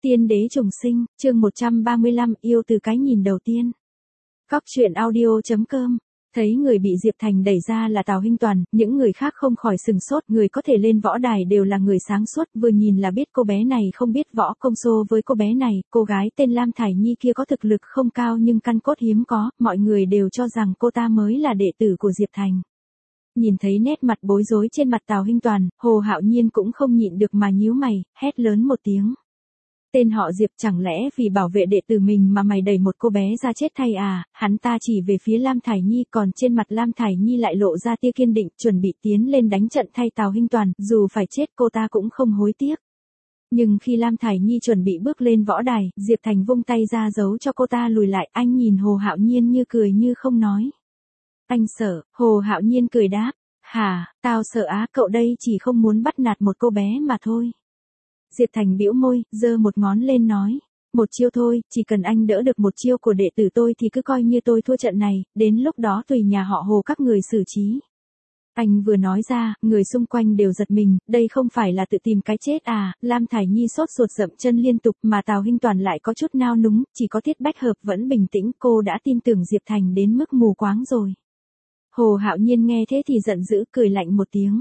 Tiên đế trùng sinh, chương 135, yêu từ cái nhìn đầu tiên. Góc truyện audio.com. Thấy người bị Diệp Thành đẩy ra là Tào Hinh Toàn, những người khác không khỏi sừng sốt, người có thể lên võ đài đều là người sáng suốt, vừa nhìn là biết cô bé này không biết võ công xô với cô bé này, cô gái tên Lam Thải Nhi kia có thực lực không cao nhưng căn cốt hiếm có, mọi người đều cho rằng cô ta mới là đệ tử của Diệp Thành. Nhìn thấy nét mặt bối rối trên mặt Tào Hinh Toàn, Hồ Hạo Nhiên cũng không nhịn được mà nhíu mày, hét lớn một tiếng. Tên họ Diệp, chẳng lẽ vì bảo vệ đệ tử mình mà mày đẩy một cô bé ra chết thay à? Hắn ta chỉ về phía Lam Thải Nhi, còn trên mặt Lam Thải Nhi lại lộ ra tia kiên định, chuẩn bị tiến lên đánh trận thay Tào Hinh Toàn, dù phải chết cô ta cũng không hối tiếc. Nhưng khi Lam Thải Nhi chuẩn bị bước lên võ đài, Diệp Thành vung tay ra giấu cho cô ta lùi lại, anh nhìn Hồ Hạo Nhiên như cười như không nói. Anh sợ? Hồ Hạo Nhiên cười đáp. Hả, tao sợ á, cậu đây chỉ không muốn bắt nạt một cô bé mà thôi. Diệp Thành bĩu môi, giơ một ngón lên nói. Một chiêu thôi, chỉ cần anh đỡ được một chiêu của đệ tử tôi thì cứ coi như tôi thua trận này, đến lúc đó tùy nhà họ Hồ các người xử trí. Anh vừa nói ra, người xung quanh đều giật mình, đây không phải là tự tìm cái chết à? Lam Thải Nhi sốt ruột dậm chân liên tục mà Tào Hinh Toàn lại có chút nao núng, chỉ có Tiết Bách Hợp vẫn bình tĩnh, cô đã tin tưởng Diệp Thành đến mức mù quáng rồi. Hồ Hạo Nhiên nghe thế thì giận dữ, cười lạnh một tiếng.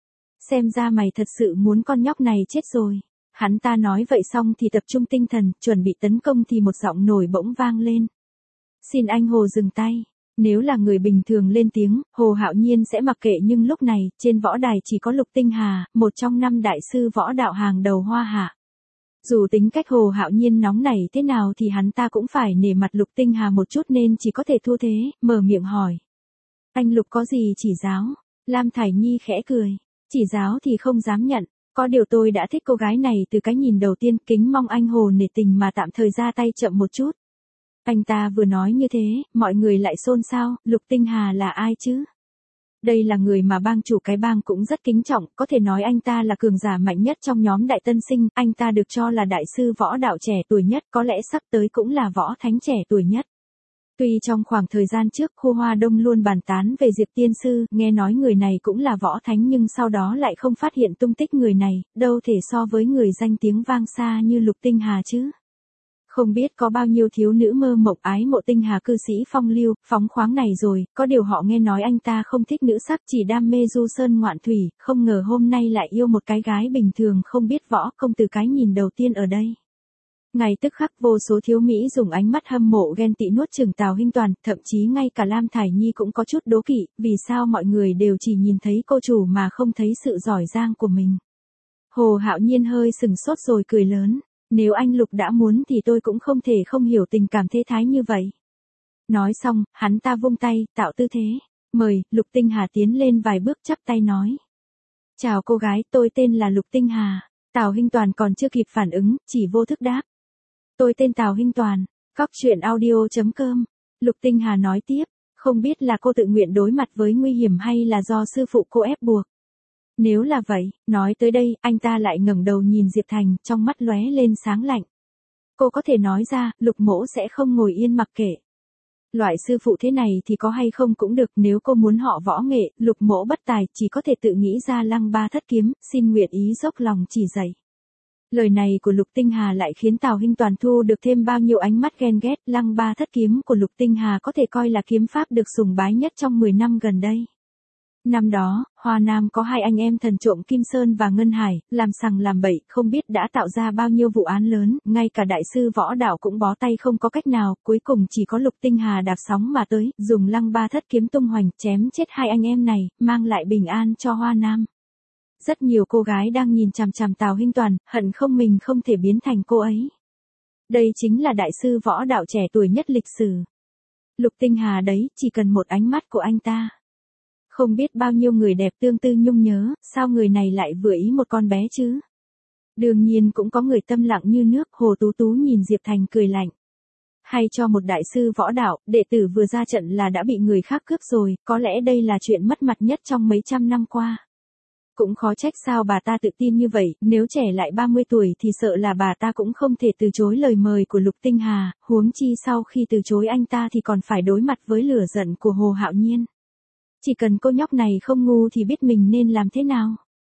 Xem ra mày thật sự muốn con nhóc này chết rồi. Hắn ta nói vậy xong thì tập trung tinh thần, chuẩn bị tấn công thì một giọng nổi bỗng vang lên. Xin anh Hồ dừng tay. Nếu là người bình thường lên tiếng, Hồ Hạo Nhiên sẽ mặc kệ, nhưng lúc này, trên võ đài chỉ có Lục Tinh Hà, một trong 5 đại sư võ đạo hàng đầu Hoa Hạ. Dù tính cách Hồ Hạo Nhiên nóng nảy thế nào thì hắn ta cũng phải nể mặt Lục Tinh Hà một chút nên chỉ có thể thua thế, mở miệng hỏi. Anh Lục có gì chỉ giáo? Lam Thải Nhi khẽ cười. Chỉ giáo thì không dám nhận. Có điều tôi đã thích cô gái này từ cái nhìn đầu tiên, kính mong anh Hồ nể tình mà tạm thời ra tay chậm một chút. Anh ta vừa nói như thế, mọi người lại xôn xao, Lục Tinh Hà là ai chứ? Đây là người mà bang chủ cái bang cũng rất kính trọng, có thể nói anh ta là cường giả mạnh nhất trong nhóm đại tân sinh, anh ta được cho là đại sư võ đạo trẻ tuổi nhất, có lẽ sắp tới cũng là võ thánh trẻ tuổi nhất. Tuy trong khoảng thời gian trước khu Hoa Đông luôn bàn tán về Diệp Tiên Sư, nghe nói người này cũng là võ thánh nhưng sau đó lại không phát hiện tung tích người này, đâu thể so với người danh tiếng vang xa như Lục Tinh Hà chứ. Không biết có bao nhiêu thiếu nữ mơ mộng ái mộ Tinh Hà cư sĩ phong lưu, phóng khoáng này rồi, có điều họ nghe nói anh ta không thích nữ sắc, chỉ đam mê du sơn ngoạn thủy, không ngờ hôm nay lại yêu một cái gái bình thường không biết võ công từ cái nhìn đầu tiên ở đây. Ngay tức khắc vô số thiếu Mỹ dùng ánh mắt hâm mộ ghen tị nuốt chửng Tào Hinh Toàn, thậm chí ngay cả Lam Thải Nhi cũng có chút đố kỵ, vì sao mọi người đều chỉ nhìn thấy cô chủ mà không thấy sự giỏi giang của mình. Hồ Hạo Nhiên hơi sừng sốt rồi cười lớn, nếu anh Lục đã muốn thì tôi cũng không thể không hiểu tình cảm thế thái như vậy. Nói xong, hắn ta vung tay, tạo tư thế, mời, Lục Tinh Hà tiến lên vài bước chắp tay nói. Chào cô gái, tôi tên là Lục Tinh Hà. Tào Hinh Toàn còn chưa kịp phản ứng, chỉ vô thức đáp. Tôi tên Tào Hinh Toàn, góc truyện audio.com. Lục Tinh Hà nói tiếp, không biết là cô tự nguyện đối mặt với nguy hiểm hay là do sư phụ cô ép buộc. Nếu là vậy, nói tới đây, anh ta lại ngẩng đầu nhìn Diệp Thành, trong mắt lóe lên sáng lạnh. Cô có thể nói ra, Lục mỗ sẽ không ngồi yên mặc kệ. Loại sư phụ thế này thì có hay không cũng được, nếu cô muốn họ võ nghệ, Lục mỗ bất tài, chỉ có thể tự nghĩ ra Lăng Ba Thất Kiếm, xin nguyện ý dốc lòng chỉ dạy. Lời này của Lục Tinh Hà lại khiến Tào Hinh Toàn thu được thêm bao nhiêu ánh mắt ghen ghét, Lăng Ba Thất Kiếm của Lục Tinh Hà có thể coi là kiếm pháp được sùng bái nhất trong 10 năm gần đây. Năm đó, Hoa Nam có 2 anh em thần trộm Kim Sơn và Ngân Hải, làm sằng làm bậy, không biết đã tạo ra bao nhiêu vụ án lớn, ngay cả đại sư võ đạo cũng bó tay không có cách nào, cuối cùng chỉ có Lục Tinh Hà đạp sóng mà tới, dùng Lăng Ba Thất Kiếm tung hoành, chém chết 2 anh em này, mang lại bình an cho Hoa Nam. Rất nhiều cô gái đang nhìn chằm chằm Tào Hinh Toàn, hận không mình không thể biến thành cô ấy. Đây chính là đại sư võ đạo trẻ tuổi nhất lịch sử. Lục Tinh Hà đấy, chỉ cần một ánh mắt của anh ta. Không biết bao nhiêu người đẹp tương tư nhung nhớ, sao người này lại vừa ý một con bé chứ? Đương nhiên cũng có người tâm lặng như nước, Hồ Tú Tú nhìn Diệp Thành cười lạnh. Hay cho một đại sư võ đạo, đệ tử vừa ra trận là đã bị người khác cướp rồi, có lẽ đây là chuyện mất mặt nhất trong mấy trăm năm qua. Cũng khó trách sao bà ta tự tin như vậy, nếu trẻ lại 30 tuổi thì sợ là bà ta cũng không thể từ chối lời mời của Lục Tinh Hà, huống chi sau khi từ chối anh ta thì còn phải đối mặt với lửa giận của Hồ Hạo Nhiên. Chỉ cần cô nhóc này không ngu thì biết mình nên làm thế nào.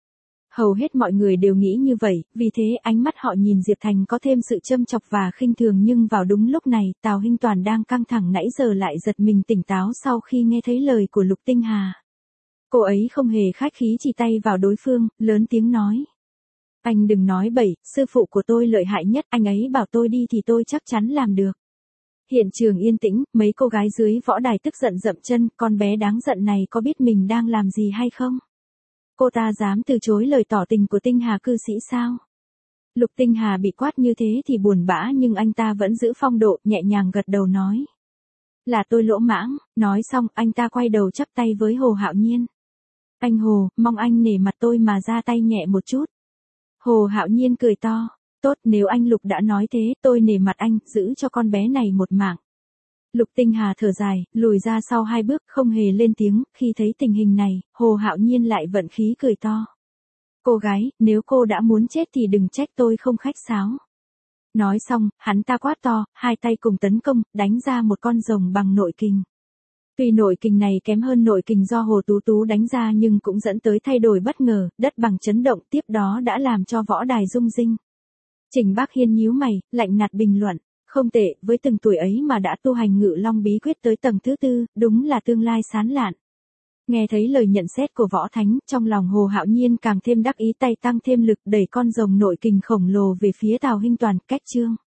Hầu hết mọi người đều nghĩ như vậy, vì thế ánh mắt họ nhìn Diệp Thành có thêm sự châm chọc và khinh thường, nhưng vào đúng lúc này, Tào Hinh Toàn đang căng thẳng nãy giờ lại giật mình tỉnh táo sau khi nghe thấy lời của Lục Tinh Hà. Cô ấy không hề khách khí chỉ tay vào đối phương, lớn tiếng nói. Anh đừng nói bậy, sư phụ của tôi lợi hại nhất, anh ấy bảo tôi đi thì tôi chắc chắn làm được. Hiện trường yên tĩnh, mấy cô gái dưới võ đài tức giận dậm chân, con bé đáng giận này có biết mình đang làm gì hay không? Cô ta dám từ chối lời tỏ tình của Tinh Hà cư sĩ sao? Lục Tinh Hà bị quát như thế thì buồn bã, nhưng anh ta vẫn giữ phong độ, nhẹ nhàng gật đầu nói. Là tôi lỗ mãng. Nói xong, anh ta quay đầu chắp tay với Hồ Hạo Nhiên. Anh Hồ, mong anh nể mặt tôi mà ra tay nhẹ một chút. Hồ Hạo Nhiên cười to. Tốt, nếu anh Lục đã nói thế, tôi nể mặt anh, giữ cho con bé này một mạng. Lục Tinh Hà thở dài, lùi ra sau 2 bước, không hề lên tiếng. Khi thấy tình hình này, Hồ Hạo Nhiên lại vận khí cười to. Cô gái, nếu cô đã muốn chết thì đừng trách tôi không khách sáo. Nói xong, hắn ta quát to, 2 tay cùng tấn công, đánh ra một con rồng bằng nội kình. Tuy nội kình này kém hơn nội kình do Hồ Tú Tú đánh ra nhưng cũng dẫn tới thay đổi bất ngờ, đất bằng chấn động, tiếp đó đã làm cho võ đài rung rinh. Trình Bác Hiên nhíu mày, lạnh nhạt bình luận. Không tệ, với từng tuổi ấy mà đã tu hành Ngự Long bí quyết tới tầng thứ 4, đúng là tương lai sáng lạn. Nghe thấy lời nhận xét của Võ Thánh, trong lòng Hồ Hạo Nhiên càng thêm đắc ý, tay tăng thêm lực đẩy con rồng nội kình khổng lồ về phía Tào Hinh Toàn, cách chương.